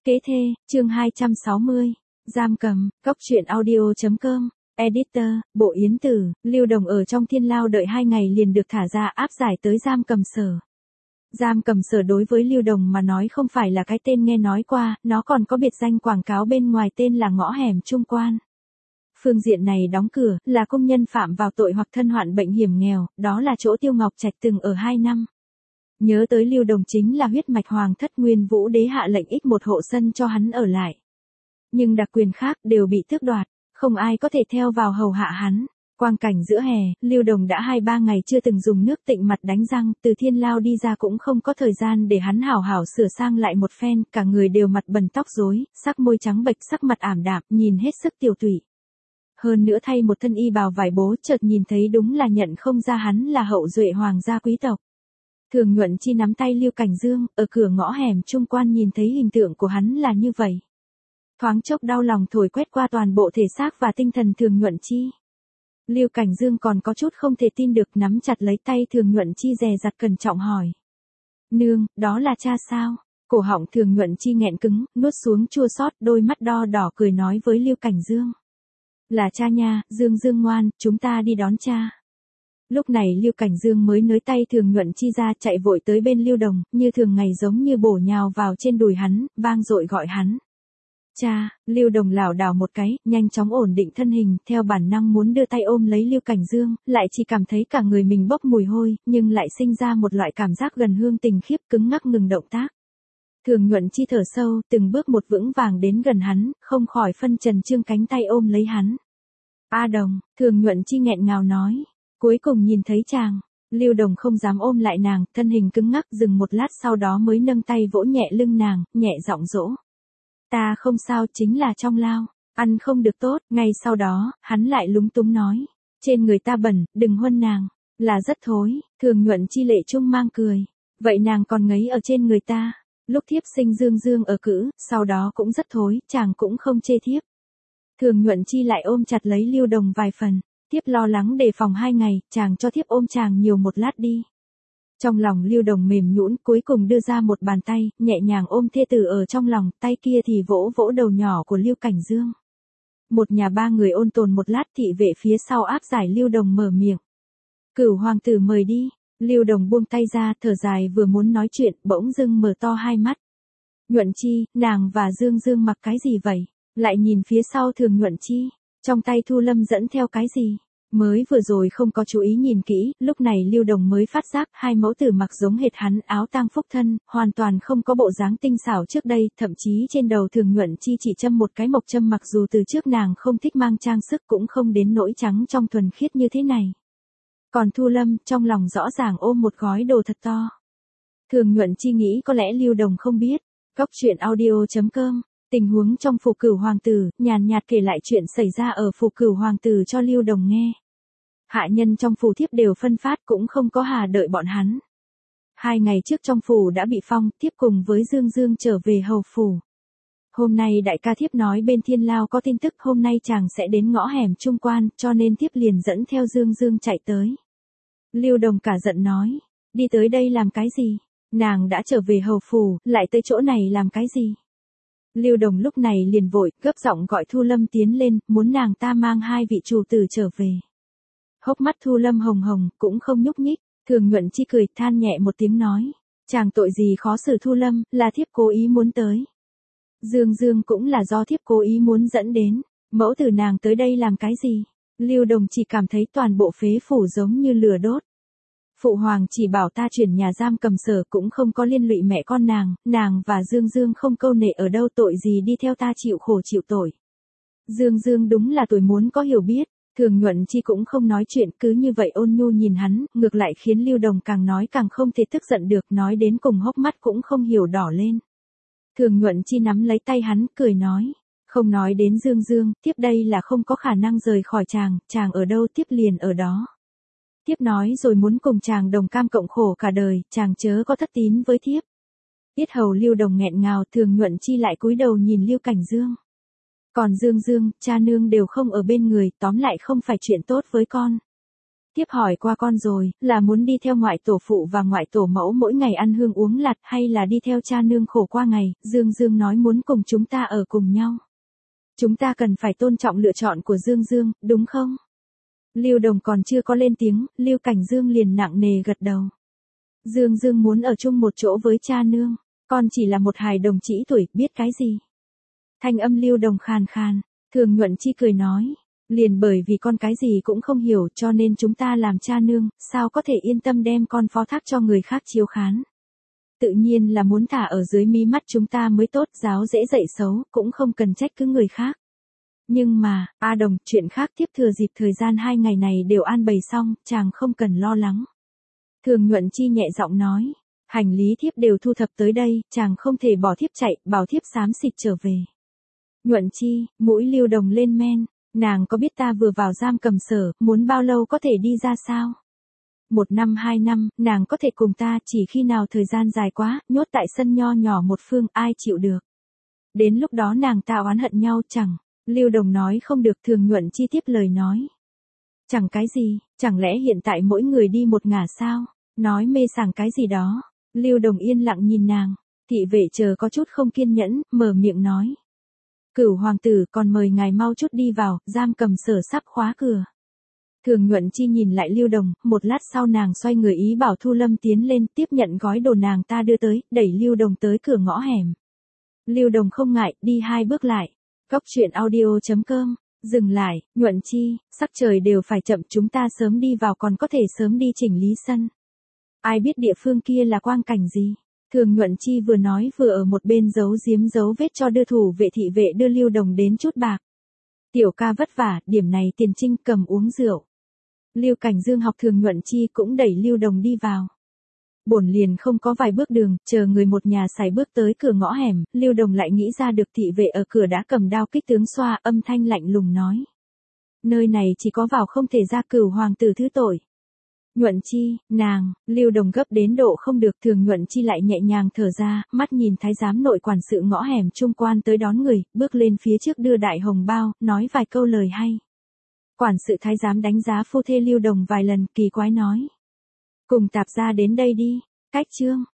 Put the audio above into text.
Kế thê, chương 260. Giam cầm, Cốc truyện audio.com. Editor, Bộ Yến Tử, Lưu Đồng ở trong thiên lao đợi 2 ngày liền được thả ra áp giải tới giam cầm sở. Giam cầm sở đối với Lưu Đồng mà nói không phải là cái tên nghe nói qua, nó còn có biệt danh quảng cáo bên ngoài tên là ngõ hẻm trung quan. Phương diện này đóng cửa, là công nhân phạm vào tội hoặc thân hoạn bệnh hiểm nghèo, đó là chỗ Tiêu Ngọc Trạch từng ở 2 năm. Nhớ tới Lưu Đồng chính là huyết mạch hoàng thất Nguyên Vũ Đế hạ lệnh ích một hộ sân cho hắn ở lại. Nhưng đặc quyền khác đều bị tước đoạt, không ai có thể theo vào hầu hạ hắn. Quang cảnh giữa hè, Lưu Đồng đã 2-3 ngày chưa từng dùng nước tịnh mặt đánh răng, từ thiên lao đi ra cũng không có thời gian để hắn hảo hảo sửa sang lại một phen, cả người đều mặt bần tóc rối, sắc môi trắng bệch, sắc mặt ảm đạm, nhìn hết sức tiều tụy. Hơn nữa thay một thân y bào vải bố, chợt nhìn thấy đúng là nhận không ra hắn là hậu duệ hoàng gia quý tộc. Thường Nhuận Chi nắm tay Lưu Cảnh Dương, ở cửa ngõ hẻm trung quan nhìn thấy hình tượng của hắn là như vậy. Thoáng chốc đau lòng thổi quét qua toàn bộ thể xác và tinh thần Thường Nhuận Chi. Lưu Cảnh Dương còn có chút không thể tin được, nắm chặt lấy tay Thường Nhuận Chi dè dặt cẩn trọng hỏi. Nương, đó là cha sao? Cổ họng Thường Nhuận Chi nghẹn cứng, nuốt xuống chua xót, đôi mắt đo đỏ cười nói với Lưu Cảnh Dương. Là cha nha, Dương Dương ngoan, chúng ta đi đón cha. Lúc này Lưu Cảnh Dương mới nới tay Thường Nhuận Chi ra, chạy vội tới bên Lưu Đồng, như thường ngày giống như bổ nhào vào trên đùi hắn, vang dội gọi hắn. Cha, Lưu Đồng lảo đảo một cái, nhanh chóng ổn định thân hình, theo bản năng muốn đưa tay ôm lấy Lưu Cảnh Dương, lại chỉ cảm thấy cả người mình bốc mùi hôi, nhưng lại sinh ra một loại cảm giác gần hương tình khiếp, cứng ngắc ngừng động tác. Thường Nhuận Chi thở sâu, từng bước một vững vàng đến gần hắn, không khỏi phân trần trương cánh tay ôm lấy hắn. A Đồng, Thường Nhuận Chi nghẹn ngào nói. Cuối cùng nhìn thấy chàng, Lưu Đồng không dám ôm lại nàng, thân hình cứng ngắc, dừng một lát sau đó mới nâng tay vỗ nhẹ lưng nàng, nhẹ giọng dỗ. Ta không sao, chính là trong lao, ăn không được tốt. Ngay sau đó, hắn lại lúng túng nói. Trên người ta bẩn, đừng huân nàng, là rất thối. Thường Nhuận Chi lệ trung mang cười. Vậy nàng còn ngấy ở trên người ta. Lúc thiếp sinh Dương Dương ở cữ, sau đó cũng rất thối, chàng cũng không chê thiếp. Thường Nhuận Chi lại ôm chặt lấy Lưu Đồng vài phần. Thiếp lo lắng đề phòng 2 ngày, chàng cho thiếp ôm chàng nhiều một lát đi. Trong lòng Lưu Đồng mềm nhũn, cuối cùng đưa ra một bàn tay, nhẹ nhàng ôm thê tử ở trong lòng, tay kia thì vỗ vỗ đầu nhỏ của Lưu Cảnh Dương. Một nhà 3 người ôn tồn một lát, thị vệ phía sau áp giải Lưu Đồng mở miệng. Cửu hoàng tử mời đi. Lưu Đồng buông tay ra, thở dài vừa muốn nói chuyện, bỗng dưng mở to hai mắt. Nhuận Chi, nàng và Dương Dương mặc cái gì vậy? Lại nhìn phía sau Thường Nhuận Chi. Trong tay Thu Lâm dẫn theo cái gì? Mới vừa rồi không có chú ý nhìn kỹ, lúc này Lưu Đồng mới phát giác 2 mẫu tử mặc giống hệt hắn, áo tang phúc thân, hoàn toàn không có bộ dáng tinh xảo trước đây, thậm chí trên đầu Thường Nhuận Chi chỉ châm một cái mộc châm, mặc dù từ trước nàng không thích mang trang sức cũng không đến nỗi trắng trong thuần khiết như thế này. Còn Thu Lâm, trong lòng rõ ràng ôm một gói đồ thật to. Thường Nhuận Chi nghĩ có lẽ Lưu Đồng không biết. Cốc truyện audio.com. Tình huống trong phủ Cửu hoàng tử, nhàn nhạt kể lại chuyện xảy ra ở phủ Cửu hoàng tử cho Lưu Đồng nghe. Hạ nhân trong phủ thiếp đều phân phát, cũng không có hà đợi bọn hắn. 2 ngày trước trong phủ đã bị phong, thiếp cùng với Dương Dương trở về hầu phủ. Hôm nay đại ca thiếp nói bên thiên lao có tin tức, hôm nay chàng sẽ đến ngõ hẻm trung quan, cho nên thiếp liền dẫn theo Dương Dương chạy tới. Lưu Đồng cả giận nói, đi tới đây làm cái gì? Nàng đã trở về hầu phủ, lại tới chỗ này làm cái gì? Lưu Đồng lúc này liền vội, gấp giọng gọi Thu Lâm tiến lên, muốn nàng ta mang 2 vị chủ tử trở về. Hốc mắt Thu Lâm hồng hồng, cũng không nhúc nhích. Thường Nhuận Chi cười, than nhẹ một tiếng nói. Chàng tội gì khó xử Thu Lâm, là thiếp cố ý muốn tới. Dương Dương cũng là do thiếp cố ý muốn dẫn đến. Mẫu tử nàng tới đây làm cái gì? Lưu Đồng chỉ cảm thấy toàn bộ phế phủ giống như lửa đốt. Phụ hoàng chỉ bảo ta chuyển nhà giam cầm sở, cũng không có liên lụy mẹ con nàng và Dương Dương không câu nệ ở đâu, tội gì đi theo ta chịu khổ chịu tội. Dương Dương đúng là tuổi muốn có hiểu biết. Thường Nhuận Chi cũng không nói chuyện, cứ như vậy ôn nhu nhìn hắn, ngược lại khiến Lưu Đồng càng nói càng không thể tức giận được, nói đến cùng hốc mắt cũng không hiểu đỏ lên. Thường Nhuận Chi nắm lấy tay hắn, cười nói, không nói đến Dương Dương, tiếp đây là không có khả năng rời khỏi chàng ở đâu tiếp liền ở đó. Tiếp nói rồi muốn cùng chàng đồng cam cộng khổ cả đời, chàng chớ có thất tín với thiếp. Yết hầu Lưu Đồng nghẹn ngào, Thường Nhuận Chi lại cúi đầu nhìn Lưu Cảnh Dương. Còn Dương Dương, cha nương đều không ở bên người, tóm lại không phải chuyện tốt với con. Tiếp hỏi qua con rồi, là muốn đi theo ngoại tổ phụ và ngoại tổ mẫu mỗi ngày ăn hương uống lạt hay là đi theo cha nương khổ qua ngày, Dương Dương nói muốn cùng chúng ta ở cùng nhau. Chúng ta cần phải tôn trọng lựa chọn của Dương Dương, đúng không? Lưu Đồng còn chưa có lên tiếng, Lưu Cảnh Dương liền nặng nề gật đầu. Dương Dương muốn ở chung một chỗ với cha nương, con chỉ là một hài đồng trĩ tuổi, biết cái gì? Thanh âm Lưu Đồng khàn khàn, Thường Nhuận Chi cười nói, liền bởi vì con cái gì cũng không hiểu cho nên chúng ta làm cha nương, sao có thể yên tâm đem con phó thác cho người khác chiếu khán. Tự nhiên là muốn thả ở dưới mí mắt chúng ta mới tốt, giáo dễ dạy xấu, cũng không cần trách cứ người khác. Nhưng mà, A Đồng, chuyện khác tiếp thừa dịp thời gian 2 ngày này đều an bày xong, chàng không cần lo lắng. Thường Nhuận Chi nhẹ giọng nói, hành lý thiếp đều thu thập tới đây, chàng không thể bỏ thiếp chạy, bảo thiếp xám xịt trở về. Nhuận Chi, mũi Lưu Đồng lên men, nàng có biết ta vừa vào giam cầm sở, muốn bao lâu có thể đi ra sao? 1 năm 2 năm, nàng có thể cùng ta, chỉ khi nào thời gian dài quá, nhốt tại sân nho nhỏ một phương, ai chịu được. Đến lúc đó nàng ta oán hận nhau chẳng. Lưu Đồng nói không được. Thường Nhuận Chi tiếp lời nói. Chẳng cái gì, chẳng lẽ hiện tại mỗi người đi một ngả sao? Nói mê sảng cái gì đó. Lưu Đồng yên lặng nhìn nàng. Thị vệ chờ có chút không kiên nhẫn, mở miệng nói. Cửu hoàng tử, còn mời ngài mau chút đi vào, giam cầm sở sắp khóa cửa. Thường Nhuận Chi nhìn lại Lưu Đồng, một lát sau nàng xoay người ý bảo Thu Lâm tiến lên, tiếp nhận gói đồ nàng ta đưa tới, đẩy Lưu Đồng tới cửa ngõ hẻm. Lưu Đồng không ngại, đi 2 bước lại. Góc truyện audio.com, dừng lại, Nhuận Chi, sắc trời đều phải chậm, chúng ta sớm đi vào còn có thể sớm đi chỉnh lý sân. Ai biết địa phương kia là quang cảnh gì? Thường Nhuận Chi vừa nói vừa ở một bên giấu giếm dấu vết cho đưa thủ vệ thị vệ đưa Lưu Đồng đến chút bạc. Tiểu ca vất vả, điểm này tiền trinh cầm uống rượu. Lưu Cảnh Dương học Thường Nhuận Chi cũng đẩy Lưu Đồng đi vào. Bổn liền không có vài bước đường, chờ người một nhà xài bước tới cửa ngõ hẻm, Lưu Đồng lại nghĩ ra được thị vệ ở cửa đã cầm đao kích tướng xoa, âm thanh lạnh lùng nói. Nơi này chỉ có vào không thể ra, Cửu hoàng tử thứ tội. Nhuận Chi, nàng, Lưu Đồng gấp đến độ không được. Thường Nhuận Chi lại nhẹ nhàng thở ra, mắt nhìn thái giám nội quản sự ngõ hẻm trung quan tới đón người, bước lên phía trước đưa đại hồng bao, nói vài câu lời hay. Quản sự thái giám đánh giá phu thê Lưu Đồng vài lần, kỳ quái nói. Cùng tạp gia đến đây đi. Cách chương.